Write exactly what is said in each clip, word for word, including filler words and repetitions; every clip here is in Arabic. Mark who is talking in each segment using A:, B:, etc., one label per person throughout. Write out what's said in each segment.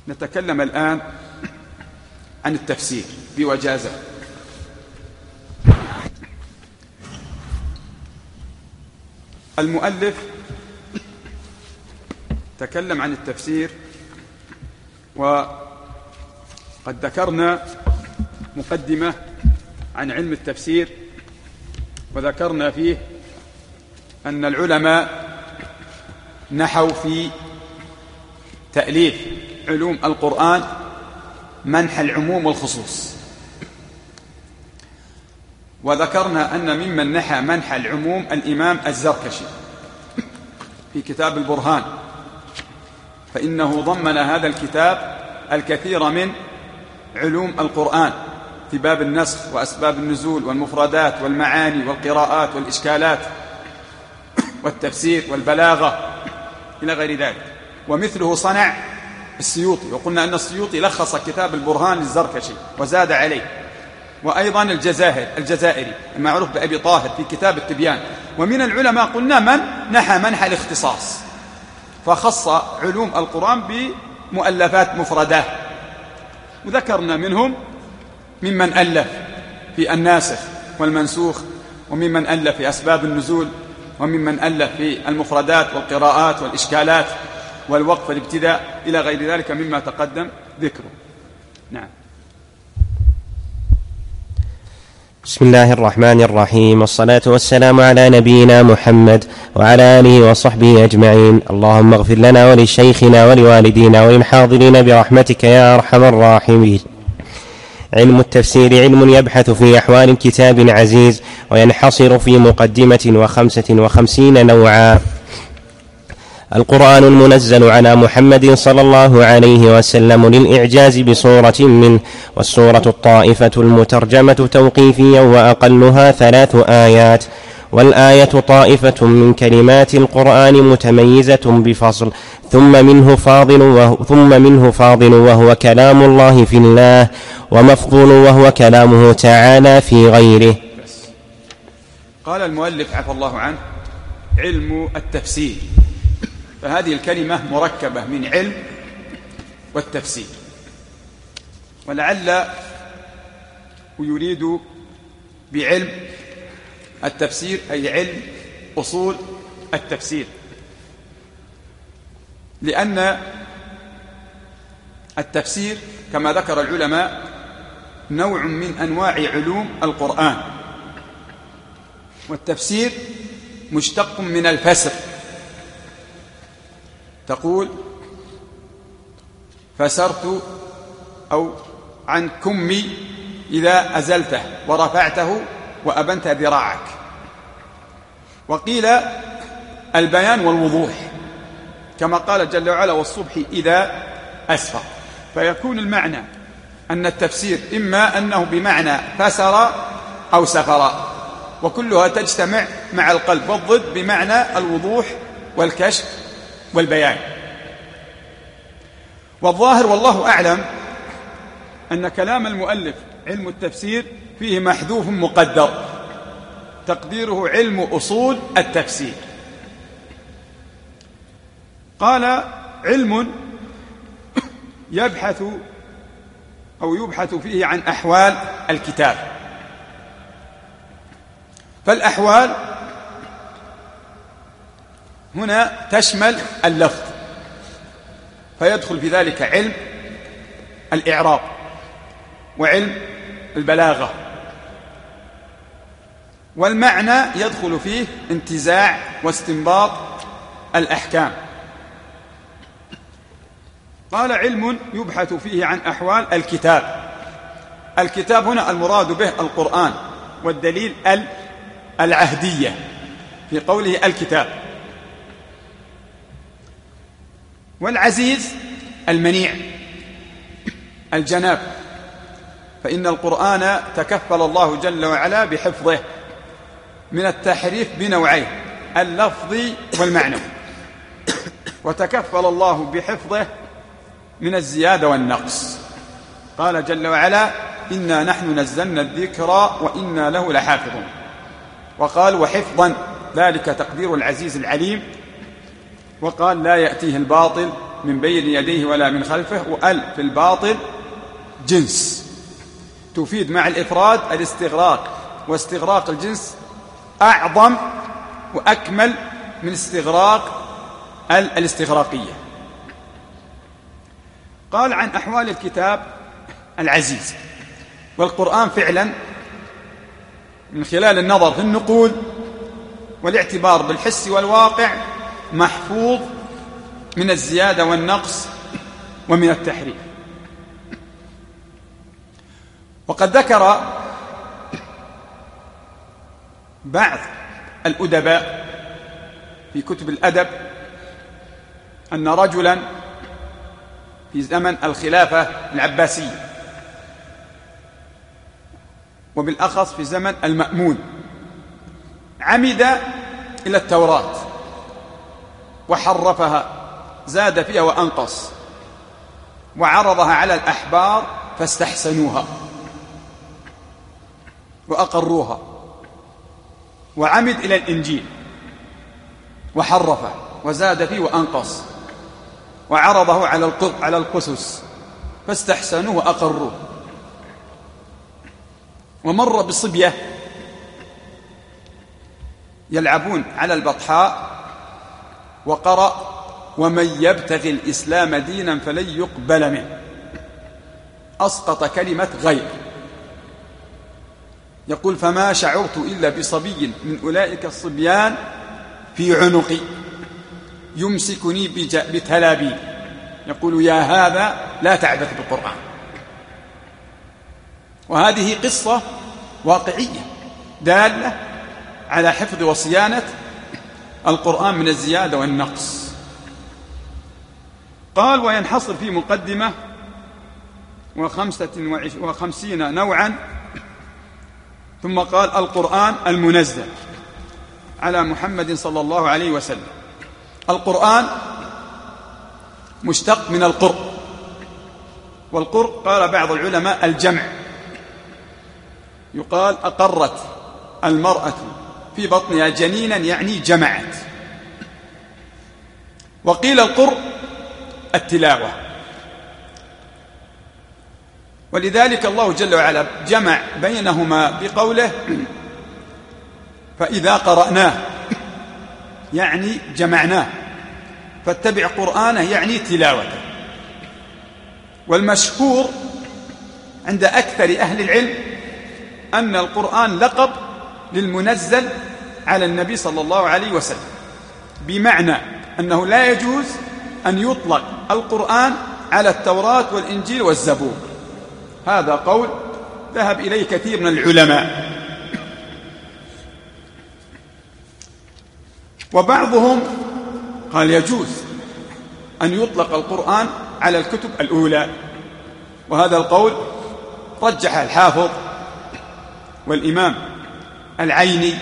A: نتكلم الآن عن التفسير بوجازة. المؤلف تكلم عن التفسير، وقد ذكرنا مقدمة عن علم التفسير، وذكرنا فيه أن العلماء نحوا في تأليف علوم القرآن منح العموم والخصوص، وذكرنا أن ممن نحى منح العموم الإمام الزركشي في كتاب البرهان، فإنه ضمن هذا الكتاب الكثير من علوم القرآن في باب النسخ وأسباب النزول والمفردات والمعاني والقراءات والإشكالات والتفسير والبلاغة إلى غير ذلك. ومثله صنع السيوطي، وقلنا أن السيوطي لخص كتاب البرهان للزركشي وزاد عليه، وأيضا الجزائر الجزائري المعروف بأبي طاهر في كتاب التبيان. ومن العلماء قلنا من نحى منح الاختصاص، فخص علوم القرآن بمؤلفات مفردات، وذكرنا منهم ممن ألف في الناسخ والمنسوخ، وممن ألف في أسباب النزول، وممن ألف في المفردات والقراءات والإشكالات والوقف والابتداء إلى غير ذلك مما تقدم ذكره. نعم.
B: بسم الله الرحمن الرحيم، والصلاة والسلام على نبينا محمد وعلى آله وصحبه أجمعين. اللهم اغفر لنا ولشيخنا ولوالدينا وللحاضرين برحمتك يا أرحم الراحمين. علم التفسير علم يبحث في أحوال كتاب عزيز، وينحصر في مقدمة وخمسة وخمسين نوعا. القرآن المنزل على محمد صلى الله عليه وسلم للإعجاز بصورة منه، والسورة الطائفة المترجمة توقيفيا وأقلها ثلاث آيات، والآية طائفة من كلمات القرآن متميزة بفصل، ثم منه فاضل وهو, ثم منه فاضل وهو كلام الله في الله، ومفضول وهو كلامه تعالى في غيره.
A: قال المؤلف عفى الله عنه: علم التفسير. فهذه الكلمة مركبة من علم والتفسير، ولعل يريد بعلم التفسير أي علم أصول التفسير، لأن التفسير كما ذكر العلماء نوع من أنواع علوم القرآن، والتفسير مشتق من الفسر. تقول فسرت أو عن كمي إذا أزلته ورفعته وأبنت ذراعك. وقيل البيان والوضوح كما قال جل وعلا: والصبح إذا أسفر. فيكون المعنى أن التفسير إما أنه بمعنى فسر أو سفر، وكلها تجتمع مع القلب، والضد بمعنى الوضوح والكشف والبيان. والظاهر والله أعلم أن كلام المؤلف علم التفسير فيه محذوف مقدر تقديره علم أصول التفسير. قال: علم يبحث أو يبحث فيه عن أحوال الكتاب. فالأحوال هنا تشمل اللفظ، فيدخل في ذلك علم الإعراب وعلم البلاغة، والمعنى يدخل فيه انتزاع واستنباط الأحكام. قال: علم يبحث فيه عن أحوال الكتاب. الكتاب هنا المراد به القرآن، والدليل العهدية في قوله الكتاب. والعزيز المنيع الجناب، فإن القرآن تكفل الله جل وعلا بحفظه من التحريف بنوعين: اللفظي والمعنوي، وتكفل الله بحفظه من الزيادة والنقص. قال جل وعلا: إنا نحن نزلنا الذكر وإنا له لحافظون. وقال: وحفظا، ذلك تقدير العزيز العليم. وقال: لا يأتيه الباطل من بين يديه ولا من خلفه، وأل في الباطل جنس تفيد مع الإفراد الاستغراق، واستغراق الجنس أعظم وأكمل من استغراق الاستغراقية. قال عن أحوال الكتاب العزيز والقرآن فعلا من خلال النظر في النقول والاعتبار بالحس والواقع محفوظ من الزيادة والنقص ومن التحريف. وقد ذكر بعض الأدباء في كتب الأدب أن رجلا في زمن الخلافة العباسية، وبالأخص في زمن المأمون، عمد إلى التوراة وحرفها، زاد فيها وأنقص، وعرضها على الأحبار فاستحسنوها وأقروها، وعمد إلى الإنجيل وحرفه وزاد فيه وأنقص، وعرضه على القسس فاستحسنوه وأقروه. ومر بصبية يلعبون على البطحاء وقرأ: ومن يبتغي الإسلام دينا فلن يقبل منه، أسقط كلمة غير. يقول: فما شعرت إلا بصبي من أولئك الصبيان في عنقي يمسكني بتلابيب يقول: يا هذا لا تعبث بالقرآن. وهذه قصة واقعية دالة على حفظ وصيانة القرآن من الزيادة والنقص. قال: وينحصر في مقدمة وخمسة وخمسين نوعا. ثم قال: القرآن المنزل على محمد صلى الله عليه وسلم. القرآن مشتق من القرء، والقرء قال بعض العلماء الجمع، يقال: أقرت المرأة في بطنها جنينا، يعني جمعت. وقيل القرء التلاوة، ولذلك الله جل وعلا جمع بينهما بقوله: فإذا قرأناه، يعني جمعناه، فاتبع قرآنه، يعني تلاوته. والمشهور عند أكثر أهل العلم أن القرآن لقب للمنزل على النبي صلى الله عليه وسلم، بمعنى أنه لا يجوز أن يطلق القرآن على التوراة والإنجيل والزبور. هذا قول ذهب إليه كثير من العلماء. وبعضهم قال يجوز أن يطلق القرآن على الكتب الأولى، وهذا القول رجح الحافظ والإمام العيني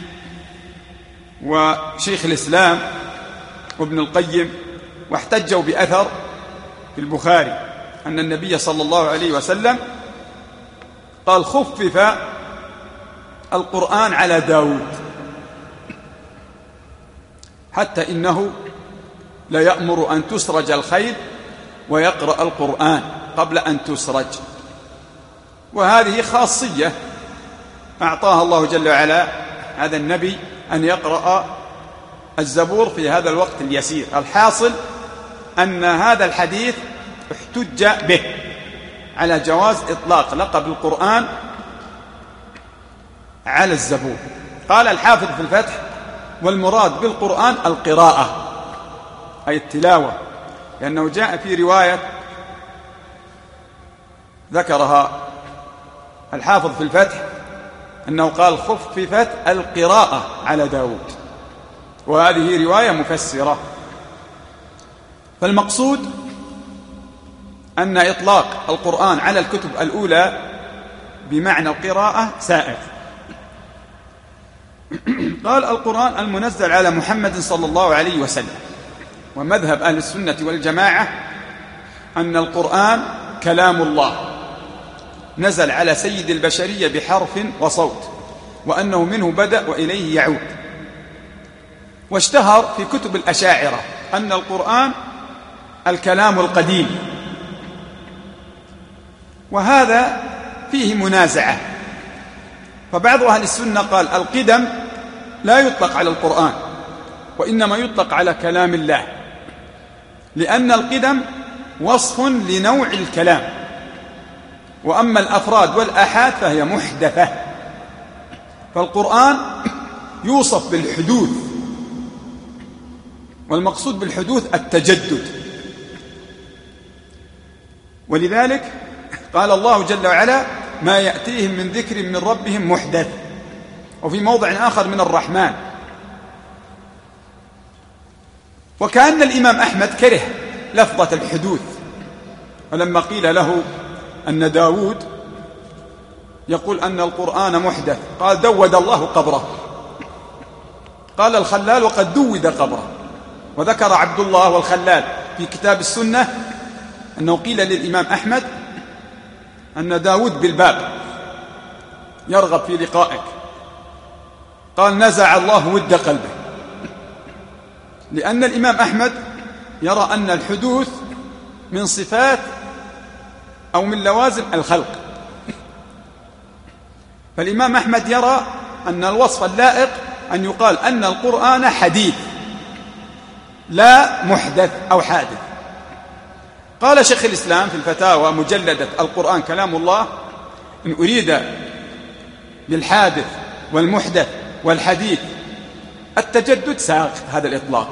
A: وشيخ الإسلام وابن القيم، واحتجوا بأثر في البخاري أن النبي صلى الله عليه وسلم قال: خفف القرآن على داود، حتى إنه لا يأمر أن تسرج الخيل ويقرأ القرآن قبل أن تسرج. وهذه خاصية أعطاها الله جل وعلا هذا النبي، أن يقرأ الزبور في هذا الوقت اليسير. الحاصل أن هذا الحديث احتج به على جواز إطلاق لقب القرآن على الزبور. قال الحافظ في الفتح: والمراد بالقرآن القراءة، أي التلاوة، لأنه جاء في رواية ذكرها الحافظ في الفتح أنه قال: خففت القراءة على داود، وهذه رواية مفسرة. فالمقصود أن إطلاق القرآن على الكتب الأولى بمعنى القراءة سائغ. قال: القرآن المنزل على محمد صلى الله عليه وسلم. ومذهب أهل السنة والجماعة أن القرآن كلام الله نزل على سيد البشرية بحرف وصوت، وأنه منه بدأ وإليه يعود. واشتهر في كتب الأشاعرة أن القرآن الكلام القديم، وهذا فيه منازعة. فبعض أهل السنة قال القدم لا يطلق على القرآن، وإنما يطلق على كلام الله، لأن القدم وصف لنوع الكلام، وأما الأفراد والآحاد فهي محدثة. فالقرآن يوصف بالحدوث، والمقصود بالحدوث التجدد، ولذلك قال الله جل وعلا ما يأتيهم من ذكر من ربهم محدث، وفي موضع آخر من الرحمن. وكأن الإمام أحمد كره لفظة الحدوث، ولما قيل له أن داود يقول أن القرآن محدث قال دود الله قبره. قال الخلال وقد دود قبره. وذكر عبد الله والخلال في كتاب السنة أنه قيل للإمام أحمد أن داود بالباب يرغب في لقائك، قال نزع الله ود قلبه، لأن الإمام أحمد يرى أن الحدوث من صفات أو من لوازم الخلق. فالإمام أحمد يرى أن الوصف اللائق أن يقال أن القرآن حديث لا محدث أو حادث. قال شيخ الإسلام في الفتاوى مجلدة القرآن كلام الله إن أريد بالحادث والمحدث والحديث التجدد ساق هذا الإطلاق،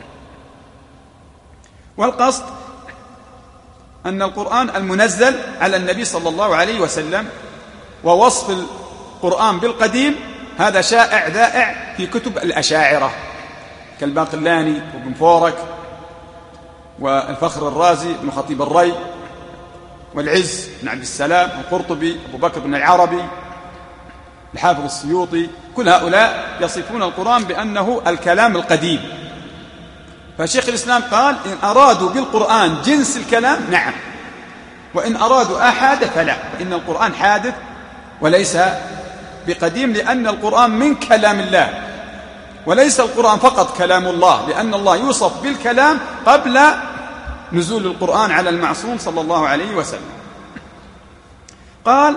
A: والقصد أن القرآن المنزل على النبي صلى الله عليه وسلم، ووصف القرآن بالقديم هذا شائع ذائع في كتب الأشاعرة كالباقلاني وابن فورك والفخر الرازي بن خطيب الري والعز بن عبد السلام القرطبي أبو بكر بن العربي الحافظ السيوطي. كل هؤلاء يصفون القرآن بأنه الكلام القديم. فشيخ الإسلام قال إن أرادوا بالقرآن جنس الكلام نعم، وإن أرادوا أحد فلا، فإن القرآن حادث وليس بقديم، لأن القرآن من كلام الله، وليس القرآن فقط كلام الله، لأن الله يوصف بالكلام قبل نزول القرآن على المعصوم صلى الله عليه وسلم. قال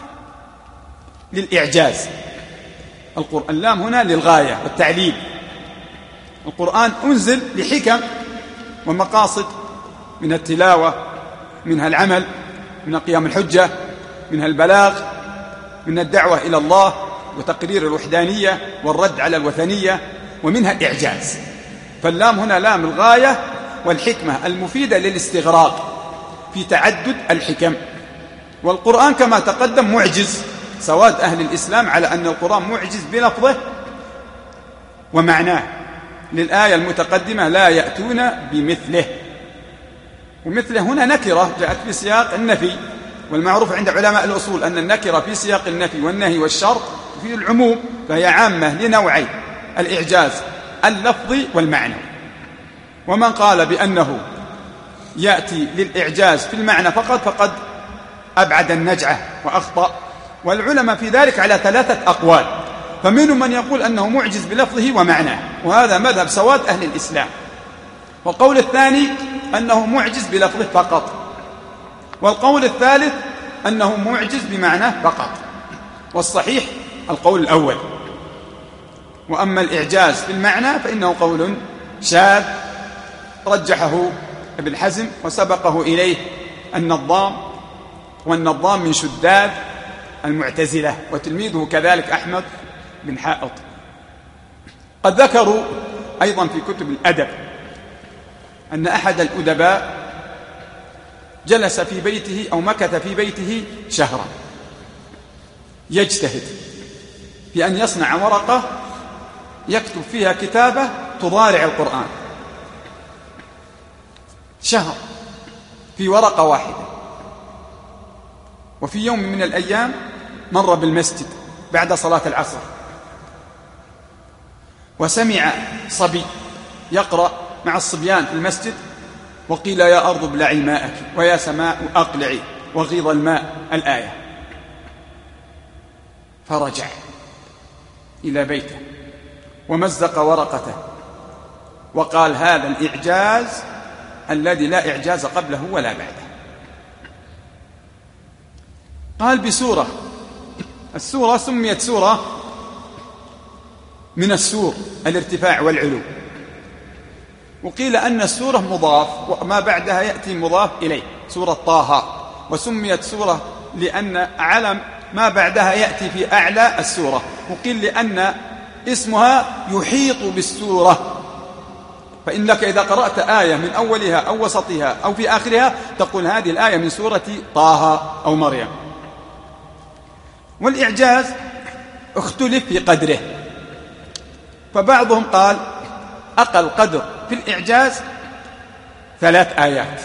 A: للإعجاز، القرآن اللام هنا للغاية والتعليل. القرآن أنزل لحكم ومقاصد، من التلاوة، منها العمل، من قيام الحجة، منها البلاغ، من الدعوة إلى الله وتقرير الوحدانية والرد على الوثنية، ومنها الإعجاز. فاللام هنا لام الغاية والحكمة المفيدة للاستغراق في تعدد الحكم. والقرآن كما تقدم معجز، سواد أهل الإسلام على أن القرآن معجز بلفظه ومعناه، للآية المتقدمة لا يأتون بمثله. ومثله هنا نكرة جاءت في سياق النفي، والمعروف عند علماء الأصول أن النكرة في سياق النفي والنهي والشرط في العموم، فهي عامة لنوعين: الإعجاز اللفظي والمعنى. ومن قال بأنه يأتي للإعجاز في المعنى فقط فقد أبعد النجعة وأخطأ. والعلماء في ذلك على ثلاثة أقوال، فمنهم من يقول أنه معجز بلفظه ومعناه، وهذا مذهب سواد أهل الإسلام. والقول الثاني أنه معجز بلفظه فقط، والقول الثالث أنه معجز بمعناه فقط. والصحيح القول الأول. وأما الإعجاز في المعنى فإنه قول شاذ رجحه ابن حزم وسبقه إليه النظام، والنظام من شداد المعتزلة، وتلميذه كذلك أحمد بن حائط. قد ذكروا أيضا في كتب الأدب أن أحد الأدباء جلس في بيته أو مكث في بيته شهرا يجتهد في أن يصنع ورقة يكتب فيها كتابة تضارع القرآن، شهر في ورقة واحدة. وفي يوم من الأيام مر بالمسجد بعد صلاة العصر وسمع صبي يقرأ مع الصبيان في المسجد: وقيل يا أرض ابلعي ماءك ويا سماء أقلعي وغيض الماء، الآية. فرجع إلى بيته ومزق ورقته وقال: هذا الإعجاز الذي لا إعجاز قبله ولا بعده. قال بسورة، السورة سميت سورة من السور الارتفاع والعلو، وقيل أن السورة مضاف وما بعدها يأتي مضاف إليه، سورة طه، وسميت سورة لأن علم ما بعدها يأتي في أعلى السورة، وقيل لأن اسمها يحيط بالسورة، فإنك إذا قرأت آية من أولها أو وسطها أو في آخرها تقول هذه الآية من سورة طه أو مريم. والإعجاز اختلف في قدره، فبعضهم قال أقل قدر في الإعجاز ثلاث آيات،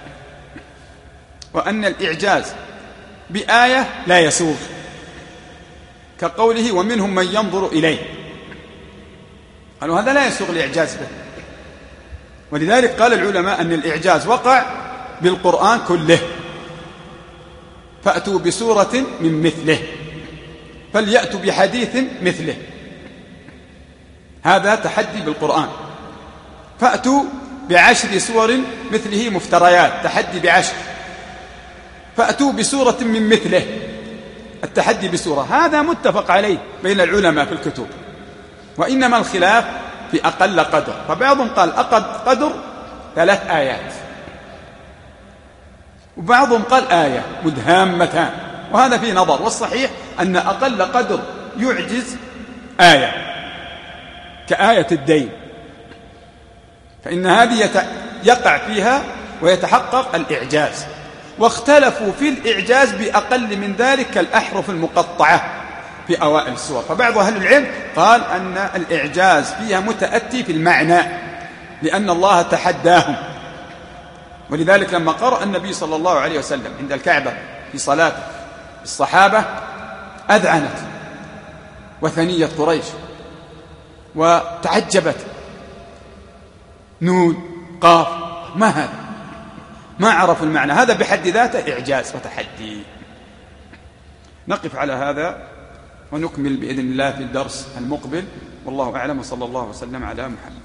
A: وأن الإعجاز بآية لا يسوغ، كقوله ومنهم من ينظر إليه، قالوا هذا لا يسوغ الإعجاز به. ولذلك قال العلماء أن الإعجاز وقع بالقرآن كله، فأتوا بسورة من مثله فليأتوا بحديث مثله، هذا تحدي بالقرآن. فأتوا بعشر سور مثله مفتريات، تحدي بعشر. فأتوا بسورة من مثله، التحدي بسورة، هذا متفق عليه بين العلماء في الكتب، وإنما الخلاف في أقل قدر، فبعضهم قال أقل قدر ثلاث آيات، وبعضهم قال آية مدهامتان، وهذا فيه نظر، والصحيح أن أقل قدر يعجز آية كآية الدين، فإن هذه يقع فيها ويتحقق الإعجاز. واختلفوا في الإعجاز بأقل من ذلك كالأحرف المقطعة في أوائل السور، فبعض أهل العلم قال أن الإعجاز فيها متأتي في المعنى لأن الله تحداهم. ولذلك لما قرأ النبي صلى الله عليه وسلم عند الكعبة في صلاته الصحابة أذعنت وثنية قريش وتعجبت، نون قاف ما هذا، ما عرفوا المعنى، هذا بحد ذاته إعجاز وتحدي. نقف على هذا ونكمل بإذن الله في الدرس المقبل، والله أعلم، وصلى الله وسلم على محمد.